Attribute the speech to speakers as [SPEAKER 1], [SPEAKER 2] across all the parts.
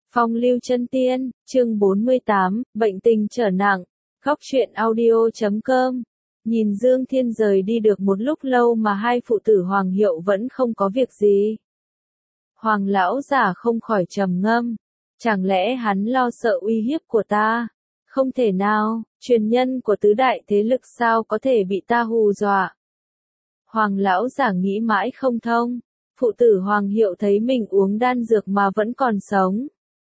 [SPEAKER 1] Phong lưu chân tiên, chương 48, bệnh tình trở nặng, góc truyện audio.com. Nhìn Dương Thiên rời đi được một lúc lâu mà hai phụ tử Hoàng Hiệu vẫn không có việc gì. Hoàng lão già không khỏi trầm ngâm, chẳng lẽ hắn lo sợ uy hiếp của ta? Không thể nào, truyền nhân của tứ đại thế lực sao có thể bị ta hù dọa? Hoàng lão già nghĩ mãi không thông, phụ tử Hoàng Hiệu thấy mình uống đan dược mà vẫn còn sống.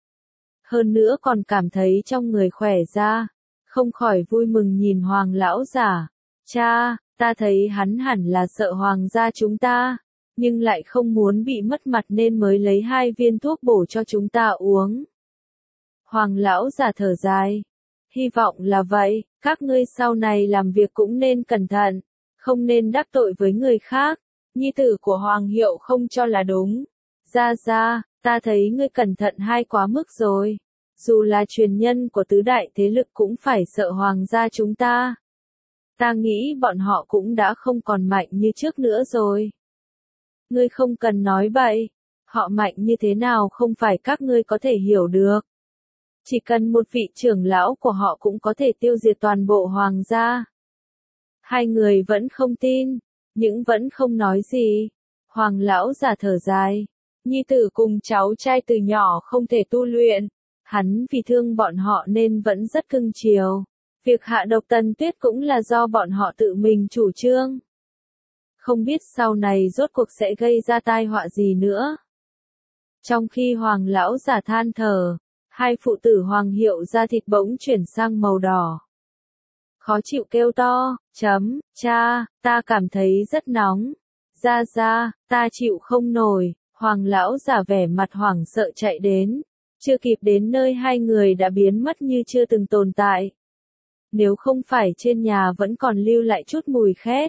[SPEAKER 1] Hơn nữa còn cảm thấy trong người khỏe ra, không khỏi vui mừng nhìn Hoàng lão già. Cha, ta thấy hắn hẳn là sợ Hoàng gia chúng ta, nhưng lại không muốn bị mất mặt nên mới lấy 2 viên thuốc bổ cho chúng ta uống. Hoàng lão già thở dài. Hy vọng là vậy, các ngươi sau này làm việc cũng nên cẩn thận, không nên đắc tội với người khác. Nhi tử của Hoàng Hiệu không cho là đúng. Ra, ta thấy ngươi cẩn thận hay quá mức rồi. Dù là truyền nhân của tứ đại thế lực cũng phải sợ Hoàng gia chúng ta. Ta nghĩ bọn họ cũng đã không còn mạnh như trước nữa rồi. Ngươi không cần nói bậy, họ mạnh như thế nào không phải các ngươi có thể hiểu được. Chỉ cần một vị trưởng lão của họ cũng có thể tiêu diệt toàn bộ Hoàng gia. Hai người vẫn không tin, nhưng vẫn không nói gì. Hoàng lão già thở dài. Nhi tử cùng cháu trai từ nhỏ không thể tu luyện. Hắn vì thương bọn họ nên vẫn rất cưng chiều. Việc hạ độc Tần Tuyết cũng là do bọn họ tự mình chủ trương. Không biết sau này rốt cuộc sẽ gây ra tai họa gì nữa. Trong khi Hoàng lão già than thở, hai phụ tử Hoàng Hiệu da thịt bỗng chuyển sang màu đỏ. Khó chịu kêu to, cha, ta cảm thấy rất nóng. Ra, ta chịu không nổi. Hoàng lão già vẻ mặt hoảng sợ chạy đến. Chưa kịp đến nơi hai người đã biến mất như chưa từng tồn tại. Nếu không phải trên nhà vẫn còn lưu lại chút mùi khét.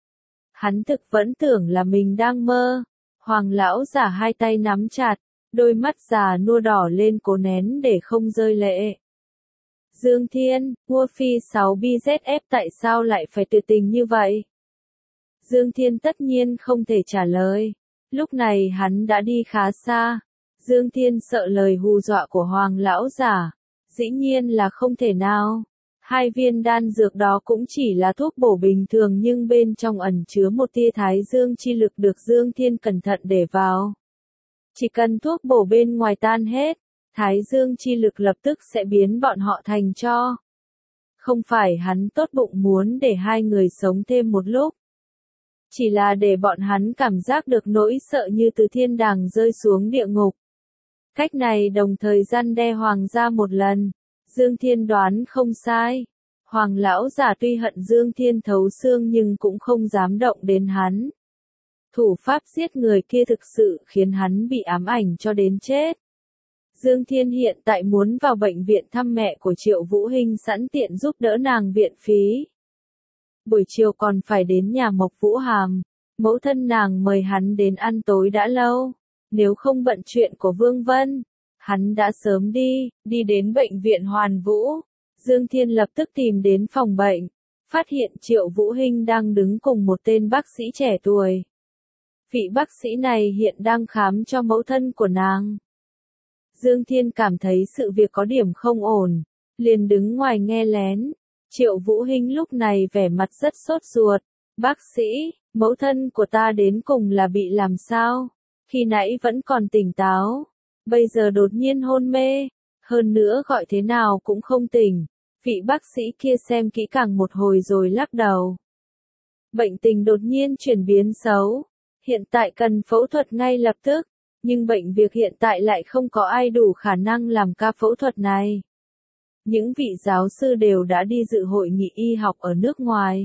[SPEAKER 1] Hắn thực vẫn tưởng là mình đang mơ. Hoàng lão già hai tay nắm chặt, đôi mắt già nua đỏ lên cố nén để không rơi lệ. Dương Thiên, mua phi 6 BZF tại sao lại phải tuyệt tình như vậy? Dương Thiên tất nhiên không thể trả lời. Lúc này hắn đã đi khá xa. Dương Thiên sợ lời hù dọa của Hoàng lão già. Dĩ nhiên là không thể nào. 2 viên đan dược đó cũng chỉ là thuốc bổ bình thường nhưng bên trong ẩn chứa một tia thái dương chi lực được Dương Thiên cẩn thận để vào. Chỉ cần thuốc bổ bên ngoài tan hết, thái dương chi lực lập tức sẽ biến bọn họ thành tro. Không phải hắn tốt bụng muốn để hai người sống thêm một lúc. Chỉ là để bọn hắn cảm giác được nỗi sợ như từ thiên đàng rơi xuống địa ngục. Cách này đồng thời răn đe Hoàng gia một lần. Dương Thiên đoán không sai. Hoàng lão già tuy hận Dương Thiên thấu xương nhưng cũng không dám động đến hắn. Thủ pháp giết người kia thực sự khiến hắn bị ám ảnh cho đến chết. Dương Thiên hiện tại muốn vào bệnh viện thăm mẹ của Triệu Vũ Hinh sẵn tiện giúp đỡ nàng viện phí. Buổi chiều còn phải đến nhà Mộc Vũ Hàm. Mẫu thân nàng mời hắn đến ăn tối đã lâu. Nếu không bận chuyện của Vương Vân, hắn đã sớm đi đến bệnh viện Hoàn Vũ. Dương Thiên lập tức tìm đến phòng bệnh, phát hiện Triệu Vũ Hinh đang đứng cùng một tên bác sĩ trẻ tuổi. Vị bác sĩ này hiện đang khám cho mẫu thân của nàng. Dương Thiên cảm thấy sự việc có điểm không ổn, liền đứng ngoài nghe lén. Triệu Vũ Hinh lúc này vẻ mặt rất sốt ruột. Bác sĩ, mẫu thân của ta đến cùng là bị làm sao? Khi nãy vẫn còn tỉnh táo, bây giờ đột nhiên hôn mê, hơn nữa gọi thế nào cũng không tỉnh. Vị bác sĩ kia xem kỹ càng một hồi rồi lắc đầu. Bệnh tình đột nhiên chuyển biến xấu, hiện tại cần phẫu thuật ngay lập tức, nhưng bệnh việc hiện tại lại không có ai đủ khả năng làm ca phẫu thuật này. Những vị giáo sư đều đã đi dự hội nghị y học ở nước ngoài.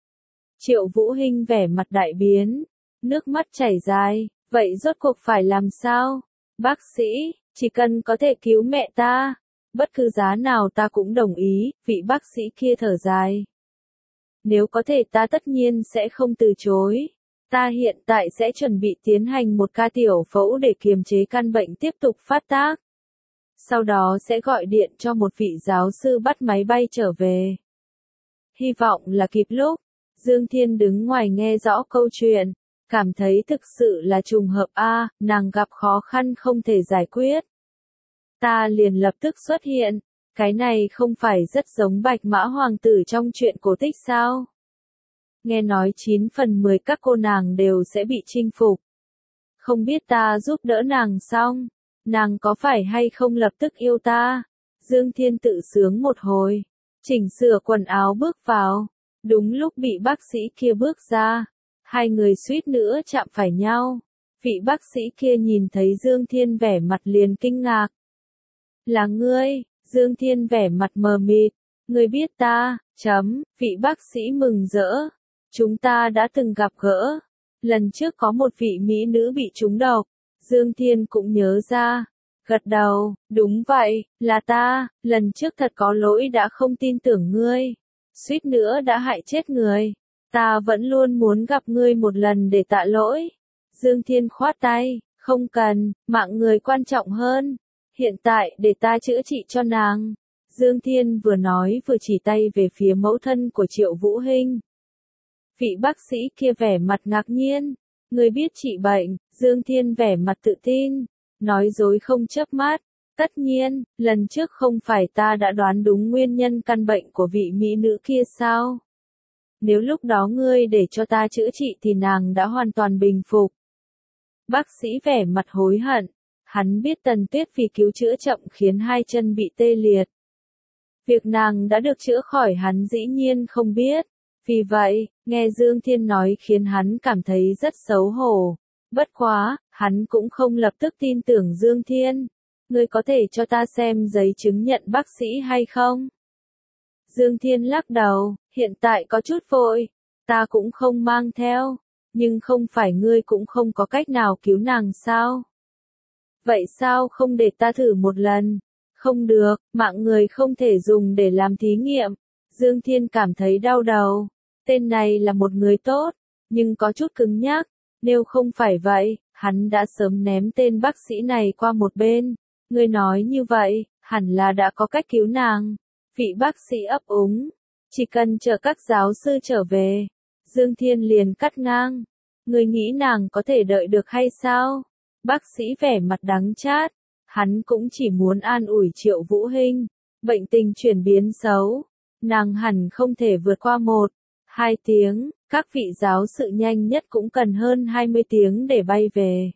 [SPEAKER 1] Triệu Vũ Hinh vẻ mặt đại biến, nước mắt chảy dài. Vậy rốt cuộc phải làm sao? Bác sĩ, chỉ cần có thể cứu mẹ ta, bất cứ giá nào ta cũng đồng ý, vị bác sĩ kia thở dài. Nếu có thể ta tất nhiên sẽ không từ chối. Ta hiện tại sẽ chuẩn bị tiến hành một ca tiểu phẫu để kiềm chế căn bệnh tiếp tục phát tác. Sau đó sẽ gọi điện cho một vị giáo sư bắt máy bay trở về. Hy vọng là kịp lúc. Dương Thiên đứng ngoài nghe rõ câu chuyện. Cảm thấy thực sự là trùng hợp nàng gặp khó khăn không thể giải quyết. ta liền lập tức xuất hiện. Cái này không phải rất giống Bạch Mã Hoàng tử trong truyện cổ tích sao? Nghe nói 9 phần 10 các cô nàng đều sẽ bị chinh phục. Không biết ta giúp đỡ nàng xong, nàng có phải hay không lập tức yêu ta? Dương Thiên tự sướng một hồi, chỉnh sửa quần áo bước vào. Đúng lúc bị bác sĩ kia bước ra, hai người suýt nữa chạm phải nhau. Vị bác sĩ kia nhìn thấy Dương Thiên vẻ mặt liền kinh ngạc. Là ngươi? Dương Thiên vẻ mặt mờ mịt. Ngươi biết ta? Vị bác sĩ mừng rỡ. Chúng ta đã từng gặp gỡ. Lần trước có một vị mỹ nữ bị trúng độc. Dương Thiên cũng nhớ ra. Gật đầu, đúng vậy, là ta, lần trước thật có lỗi đã không tin tưởng ngươi. Suýt nữa đã hại chết người. Ta vẫn luôn muốn gặp ngươi một lần để tạ lỗi. Dương Thiên khoát tay, không cần, mạng người quan trọng hơn. Hiện tại để ta chữa trị cho nàng. Dương Thiên vừa nói vừa chỉ tay về phía mẫu thân của Triệu Vũ Hinh. Vị bác sĩ kia vẻ mặt ngạc nhiên. Ngươi biết trị bệnh? Dương Thiên vẻ mặt tự tin. Nói dối không chớp mắt. Tất nhiên, lần trước không phải ta đã đoán đúng nguyên nhân căn bệnh của vị mỹ nữ kia sao? Nếu lúc đó ngươi để cho ta chữa trị thì nàng đã hoàn toàn bình phục. Bác sĩ vẻ mặt hối hận. Hắn biết Tần Tuyết vì cứu chữa chậm khiến hai chân bị tê liệt. Việc nàng đã được chữa khỏi hắn dĩ nhiên không biết. Vì vậy, nghe Dương Thiên nói khiến hắn cảm thấy rất xấu hổ. Bất quá, hắn cũng không lập tức tin tưởng Dương Thiên. Ngươi có thể cho ta xem giấy chứng nhận bác sĩ hay không? Dương Thiên lắc đầu, hiện tại có chút vội. Ta cũng không mang theo. Nhưng không phải ngươi cũng không có cách nào cứu nàng sao? Vậy sao không để ta thử một lần? Không được, mạng người không thể dùng để làm thí nghiệm. Dương Thiên cảm thấy đau đầu. Tên này là một người tốt, nhưng có chút cứng nhắc. Nếu không phải vậy, hắn đã sớm ném tên bác sĩ này qua một bên. Ngươi nói như vậy, hẳn là đã có cách cứu nàng. Vị bác sĩ ấp úng. Chỉ cần chờ các giáo sư trở về. Dương Thiên liền cắt ngang. Ngươi nghĩ nàng có thể đợi được hay sao? Bác sĩ vẻ mặt đắng chát. Hắn cũng chỉ muốn an ủi Triệu Vũ Hinh. Bệnh tình chuyển biến xấu. Nàng hẳn không thể vượt qua 1-2 tiếng. Các vị giáo sự nhanh nhất cũng cần hơn 20 tiếng để bay về.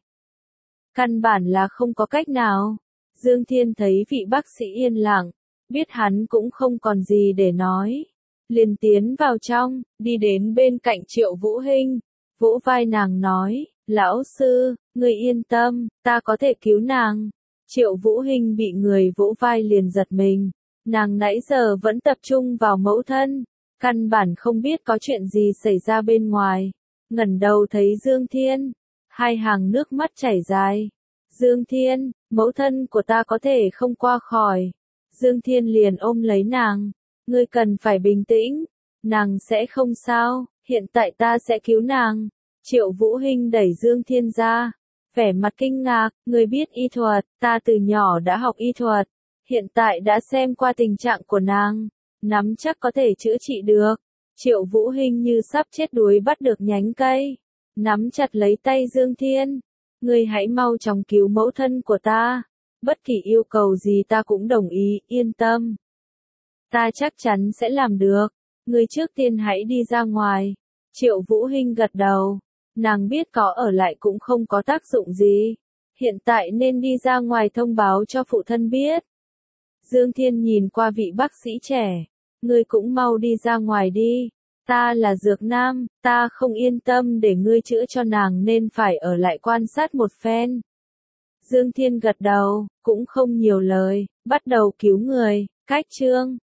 [SPEAKER 1] Căn bản là không có cách nào. Dương Thiên thấy vị bác sĩ yên lặng. Biết hắn cũng không còn gì để nói. Liền tiến vào trong, đi đến bên cạnh Triệu Vũ Hinh. Vỗ vai nàng nói, lão sư, người yên tâm, ta có thể cứu nàng. Triệu Vũ Hinh bị người vỗ vai liền giật mình. Nàng nãy giờ vẫn tập trung vào mẫu thân. Căn bản không biết có chuyện gì xảy ra bên ngoài. Ngẩng đầu thấy Dương Thiên. Hai hàng nước mắt chảy dài. Dương Thiên, mẫu thân của ta có thể không qua khỏi. Dương Thiên liền ôm lấy nàng. Ngươi cần phải bình tĩnh. Nàng sẽ không sao, hiện tại ta sẽ cứu nàng. Triệu Vũ Hinh đẩy Dương Thiên ra. Vẻ mặt kinh ngạc, ngươi biết y thuật, ta từ nhỏ đã học y thuật. Hiện tại đã xem qua tình trạng của nàng. Nắm chắc có thể chữa trị được. Triệu Vũ Hinh như sắp chết đuối bắt được nhánh cây. Nắm chặt lấy tay Dương Thiên. Ngươi hãy mau chóng cứu mẫu thân của ta. Bất kỳ yêu cầu gì ta cũng đồng ý, yên tâm. Ta chắc chắn sẽ làm được. Ngươi trước tiên hãy đi ra ngoài. Triệu Vũ Hinh gật đầu. Nàng biết có ở lại cũng không có tác dụng gì. Hiện tại nên đi ra ngoài thông báo cho phụ thân biết. Dương Thiên nhìn qua vị bác sĩ trẻ. Ngươi cũng mau đi ra ngoài đi. Ta là Dược Nam, ta không yên tâm để ngươi chữa cho nàng nên phải ở lại quan sát một phen. Dương Thiên gật đầu, cũng không nhiều lời, bắt đầu cứu người. Cách chương